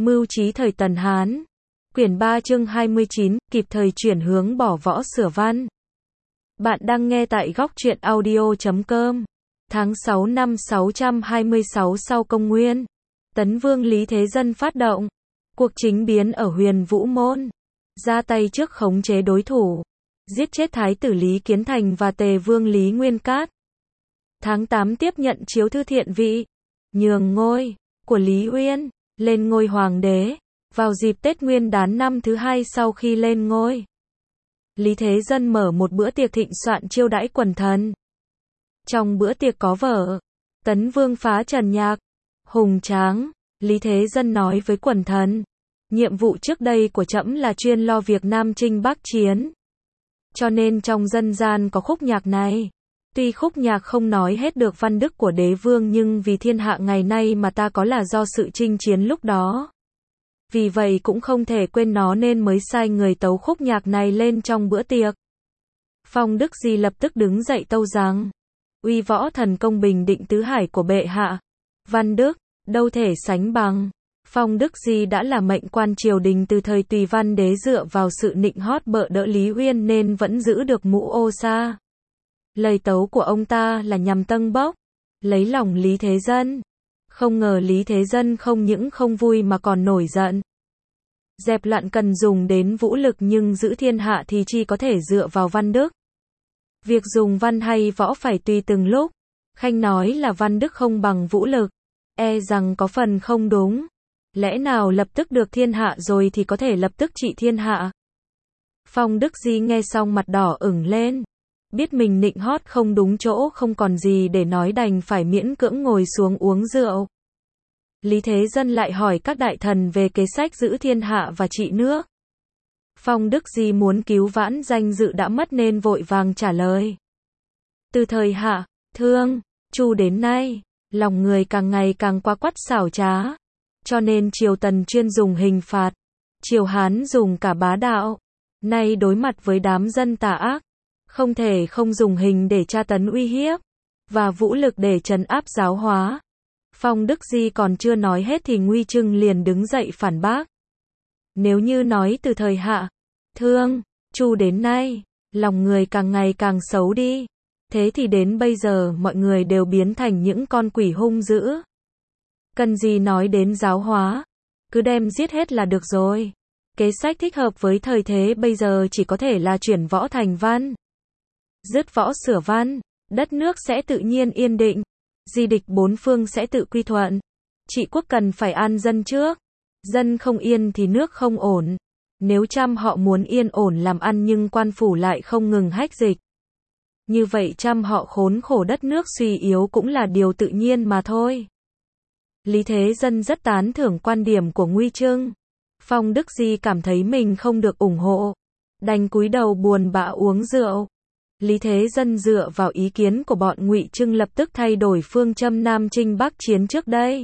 Mưu trí thời Tần Hán. Quyển 3 chương 29, kịp thời chuyển hướng bỏ võ sửa văn. Bạn đang nghe tại góc truyện audio.com. Tháng 6 năm 626 sau công nguyên. Tấn Vương Lý Thế Dân phát động. Cuộc chính biến ở Huyền Vũ Môn. Ra tay trước khống chế đối thủ. Giết chết Thái tử Lý Kiến Thành và Tề Vương Lý Nguyên Cát. Tháng 8 tiếp nhận chiếu thư thiện vị. Nhường ngôi của Lý Uyên lên ngôi hoàng đế. Vào dịp Tết Nguyên Đán năm thứ hai sau khi lên ngôi, Lý Thế Dân mở một bữa tiệc thịnh soạn chiêu đãi quần thần. Trong bữa tiệc có vở Tấn Vương phá trần nhạc, hùng tráng. Lý Thế Dân nói với quần thần, nhiệm vụ trước đây của trẫm là chuyên lo việc Nam Chinh Bắc Chiến. Cho nên trong dân gian có khúc nhạc này. Tuy khúc nhạc không nói hết được văn đức của đế vương nhưng vì thiên hạ ngày nay mà ta có là do sự chinh chiến lúc đó. Vì vậy cũng không thể quên nó nên mới sai người tấu khúc nhạc này lên trong bữa tiệc. Phong Đức Di lập tức đứng dậy tâu rằng, uy võ thần công bình định tứ hải của bệ hạ, văn đức, đâu thể sánh bằng. Phong Đức Di đã là mệnh quan triều đình từ thời Tùy Văn đế dựa vào sự nịnh hót bợ đỡ Lý Uyên nên vẫn giữ được mũ ô sa. Lời tấu của ông ta là nhằm tâng bốc, lấy lòng Lý Thế Dân. Không ngờ Lý Thế Dân không những không vui mà còn nổi giận. Dẹp loạn cần dùng đến vũ lực nhưng giữ thiên hạ thì chỉ có thể dựa vào văn đức. Việc dùng văn hay võ phải tùy từng lúc. Khanh nói là văn đức không bằng vũ lực, e rằng có phần không đúng. Lẽ nào lập tức được thiên hạ rồi thì có thể lập tức trị thiên hạ? Phong Đức Di nghe xong mặt đỏ ửng lên. Biết mình nịnh hót không đúng chỗ không còn gì để nói đành phải miễn cưỡng ngồi xuống uống rượu. Lý Thế Dân lại hỏi các đại thần về kế sách giữ thiên hạ và trị nước. Phong Đức Di muốn cứu vãn danh dự đã mất nên vội vàng trả lời. Từ thời Hạ, Thương, Chu đến nay, lòng người càng ngày càng quá quắt xảo trá. Cho nên triều Tần chuyên dùng hình phạt, triều Hán dùng cả bá đạo. Nay đối mặt với đám dân tà ác, không thể không dùng hình để tra tấn uy hiếp, và vũ lực để trấn áp giáo hóa. Phong Đức Di còn chưa nói hết thì Nguy Trưng liền đứng dậy phản bác. Nếu như nói từ thời Hạ, Thương, Chu đến nay, lòng người càng ngày càng xấu đi. Thế thì đến bây giờ mọi người đều biến thành những con quỷ hung dữ. Cần gì nói đến giáo hóa, cứ đem giết hết là được rồi. Kế sách thích hợp với thời thế bây giờ chỉ có thể là chuyển võ thành văn. Dứt võ sửa văn, đất nước sẽ tự nhiên yên định. Di địch bốn phương sẽ tự quy thuận. Trị quốc cần phải an dân trước. Dân không yên thì nước không ổn. Nếu trăm họ muốn yên ổn làm ăn nhưng quan phủ lại không ngừng hách dịch, như vậy trăm họ khốn khổ đất nước suy yếu cũng là điều tự nhiên mà thôi. Lý Thế Dân rất tán thưởng quan điểm của Nguy Trưng. Phong Đức Di cảm thấy mình không được ủng hộ, đành cúi đầu buồn bã uống rượu. Lý Thế Dân dựa vào ý kiến của bọn Ngụy Trưng lập tức thay đổi phương châm Nam Chinh Bắc Chiến trước đây.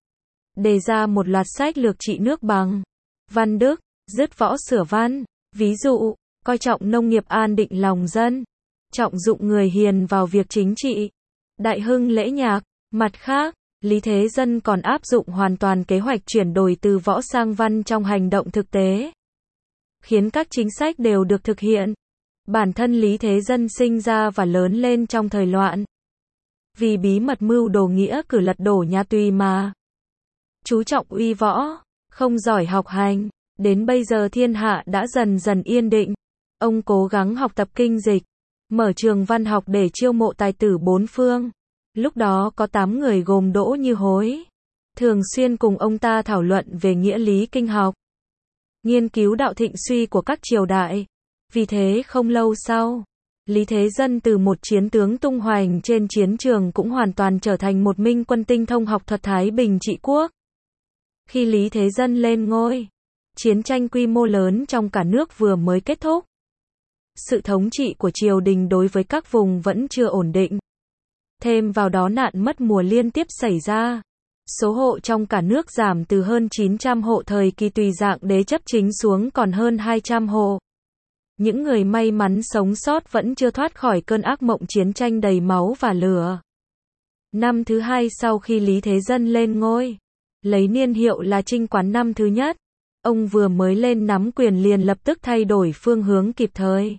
Đề ra một loạt sách lược trị nước bằng văn đức, dứt võ sửa văn. Ví dụ, coi trọng nông nghiệp an định lòng dân, trọng dụng người hiền vào việc chính trị, đại hưng lễ nhạc. Mặt khác, Lý Thế Dân còn áp dụng hoàn toàn kế hoạch chuyển đổi từ võ sang văn trong hành động thực tế, khiến các chính sách đều được thực hiện. Bản thân Lý Thế Dân sinh ra và lớn lên trong thời loạn, vì bí mật mưu đồ nghĩa cử lật đổ nhà Tùy mà chú trọng uy võ, không giỏi học hành. Đến bây giờ thiên hạ đã dần dần yên định. Ông cố gắng học tập kinh dịch, mở trường văn học để chiêu mộ tài tử bốn phương. Lúc đó có 8 người gồm Đỗ Như Hối, thường xuyên cùng ông ta thảo luận về nghĩa lý kinh học, nghiên cứu đạo thịnh suy của các triều đại. Vì thế không lâu sau, Lý Thế Dân từ một chiến tướng tung hoành trên chiến trường cũng hoàn toàn trở thành một minh quân tinh thông học thuật thái bình trị quốc. Khi Lý Thế Dân lên ngôi, chiến tranh quy mô lớn trong cả nước vừa mới kết thúc. Sự thống trị của triều đình đối với các vùng vẫn chưa ổn định. Thêm vào đó nạn mất mùa liên tiếp xảy ra. Số hộ trong cả nước giảm từ hơn 900 hộ thời kỳ Tùy Dạng đế chấp chính xuống còn hơn 200 hộ. Những người may mắn sống sót vẫn chưa thoát khỏi cơn ác mộng chiến tranh đầy máu và lửa. Năm thứ hai sau khi Lý Thế Dân lên ngôi, lấy niên hiệu là Trinh Quán năm thứ nhất. Ông vừa mới lên nắm quyền liền lập tức thay đổi phương hướng kịp thời.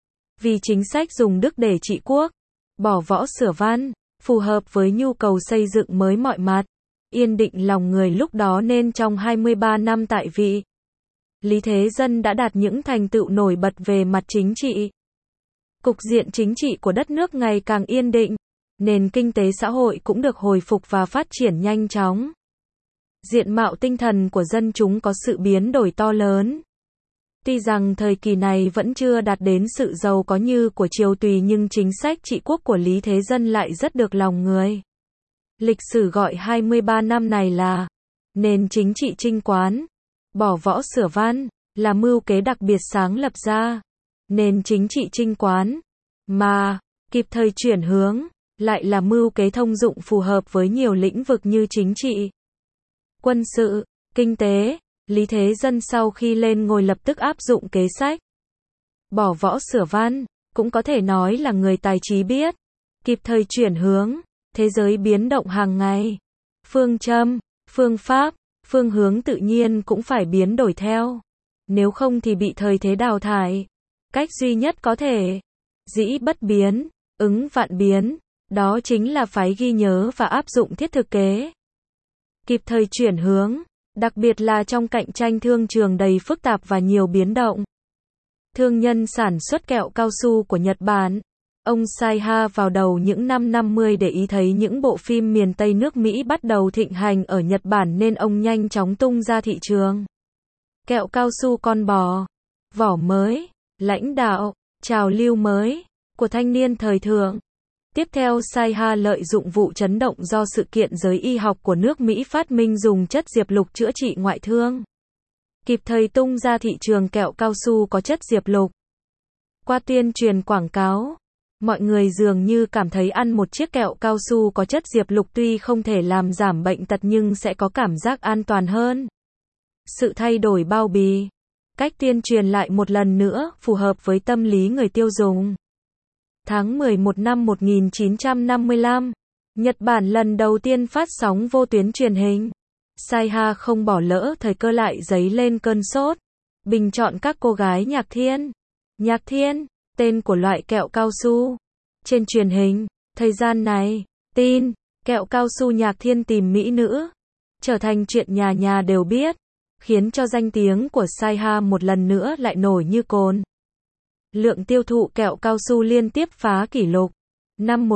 Vì chính sách dùng đức để trị quốc, bỏ võ sửa văn, phù hợp với nhu cầu xây dựng mới mọi mặt, yên định lòng người lúc đó nên trong 23 năm tại vị, Lý Thế Dân đã đạt những thành tựu nổi bật về mặt chính trị. Cục diện chính trị của đất nước ngày càng yên định, nền kinh tế xã hội cũng được hồi phục và phát triển nhanh chóng. Diện mạo tinh thần của dân chúng có sự biến đổi to lớn. Tuy rằng thời kỳ này vẫn chưa đạt đến sự giàu có như của Triều Tùy nhưng chính sách trị quốc của Lý Thế Dân lại rất được lòng người. Lịch sử gọi 23 năm này là nền chính trị Trinh Quán, bỏ võ sửa văn, là mưu kế đặc biệt sáng lập ra. Nền chính trị Trinh Quán, mà kịp thời chuyển hướng, lại là mưu kế thông dụng phù hợp với nhiều lĩnh vực như chính trị, quân sự, kinh tế. Lý Thế Dân sau khi lên ngôi lập tức áp dụng kế sách bỏ võ sửa văn, cũng có thể nói là người tài trí biết, kịp thời chuyển hướng, thế giới biến động hàng ngày. Phương châm, phương pháp, phương hướng tự nhiên cũng phải biến đổi theo. Nếu không thì bị thời thế đào thải. Cách duy nhất có thể dĩ bất biến, ứng vạn biến, đó chính là phải ghi nhớ và áp dụng thiết thực kế. Kịp thời chuyển hướng, đặc biệt là trong cạnh tranh thương trường đầy phức tạp và nhiều biến động. Thương nhân sản xuất kẹo cao su của Nhật Bản, ông Saiha vào đầu những năm 50 để ý thấy những bộ phim miền Tây nước Mỹ bắt đầu thịnh hành ở Nhật Bản nên ông nhanh chóng tung ra thị trường. Kẹo cao su con bò, vỏ mới, lãnh đạo, trào lưu mới của thanh niên thời thượng. Tiếp theo Saiha lợi dụng vụ chấn động do sự kiện giới y học của nước Mỹ phát minh dùng chất diệp lục chữa trị ngoại thương. Kịp thời tung ra thị trường kẹo cao su có chất diệp lục. Qua tuyên truyền quảng cáo, mọi người dường như cảm thấy ăn một chiếc kẹo cao su có chất diệp lục tuy không thể làm giảm bệnh tật nhưng sẽ có cảm giác an toàn hơn. Sự thay đổi bao bì, cách tuyên truyền lại một lần nữa phù hợp với tâm lý người tiêu dùng. Tháng 11 năm 1955, Nhật Bản lần đầu tiên phát sóng vô tuyến truyền hình. Saiha không bỏ lỡ thời cơ lại dấy lên cơn sốt. Bình chọn các cô gái Nhạc Thiên. Nhạc Thiên, tên của loại kẹo cao su. Trên truyền hình, thời gian này, tin, kẹo cao su Nhạc Thiên tìm mỹ nữ, trở thành chuyện nhà nhà đều biết, khiến cho danh tiếng của Saiha một lần nữa lại nổi như cồn. Lượng tiêu thụ kẹo cao su liên tiếp phá kỷ lục. Năm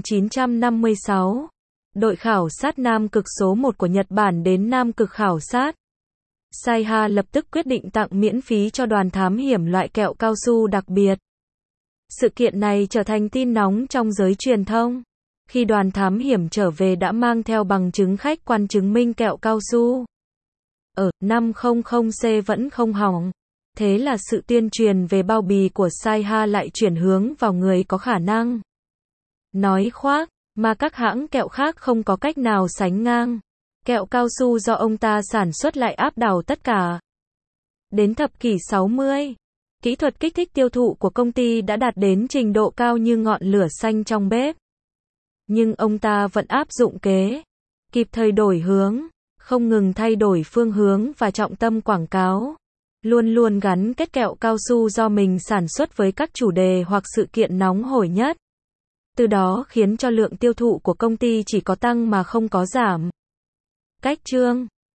1956, đội khảo sát Nam Cực số 1 của Nhật Bản đến Nam Cực khảo sát. Saiha lập tức quyết định tặng miễn phí cho đoàn thám hiểm loại kẹo cao su đặc biệt. Sự kiện này trở thành tin nóng trong giới truyền thông. Khi đoàn thám hiểm trở về đã mang theo bằng chứng khách quan chứng minh kẹo cao su ở 500C vẫn không hỏng. Thế là sự tuyên truyền về bao bì của Saiha lại chuyển hướng vào người có khả năng nói khoác, mà các hãng kẹo khác không có cách nào sánh ngang. Kẹo cao su do ông ta sản xuất lại áp đảo tất cả. Đến thập kỷ 60, kỹ thuật kích thích tiêu thụ của công ty đã đạt đến trình độ cao như ngọn lửa xanh trong bếp. Nhưng ông ta vẫn áp dụng kế, kịp thời đổi hướng, không ngừng thay đổi phương hướng và trọng tâm quảng cáo. Luôn luôn gắn kết kẹo cao su do mình sản xuất với các chủ đề hoặc sự kiện nóng hổi nhất. Từ đó khiến cho lượng tiêu thụ của công ty chỉ có tăng mà không có giảm. Cách chương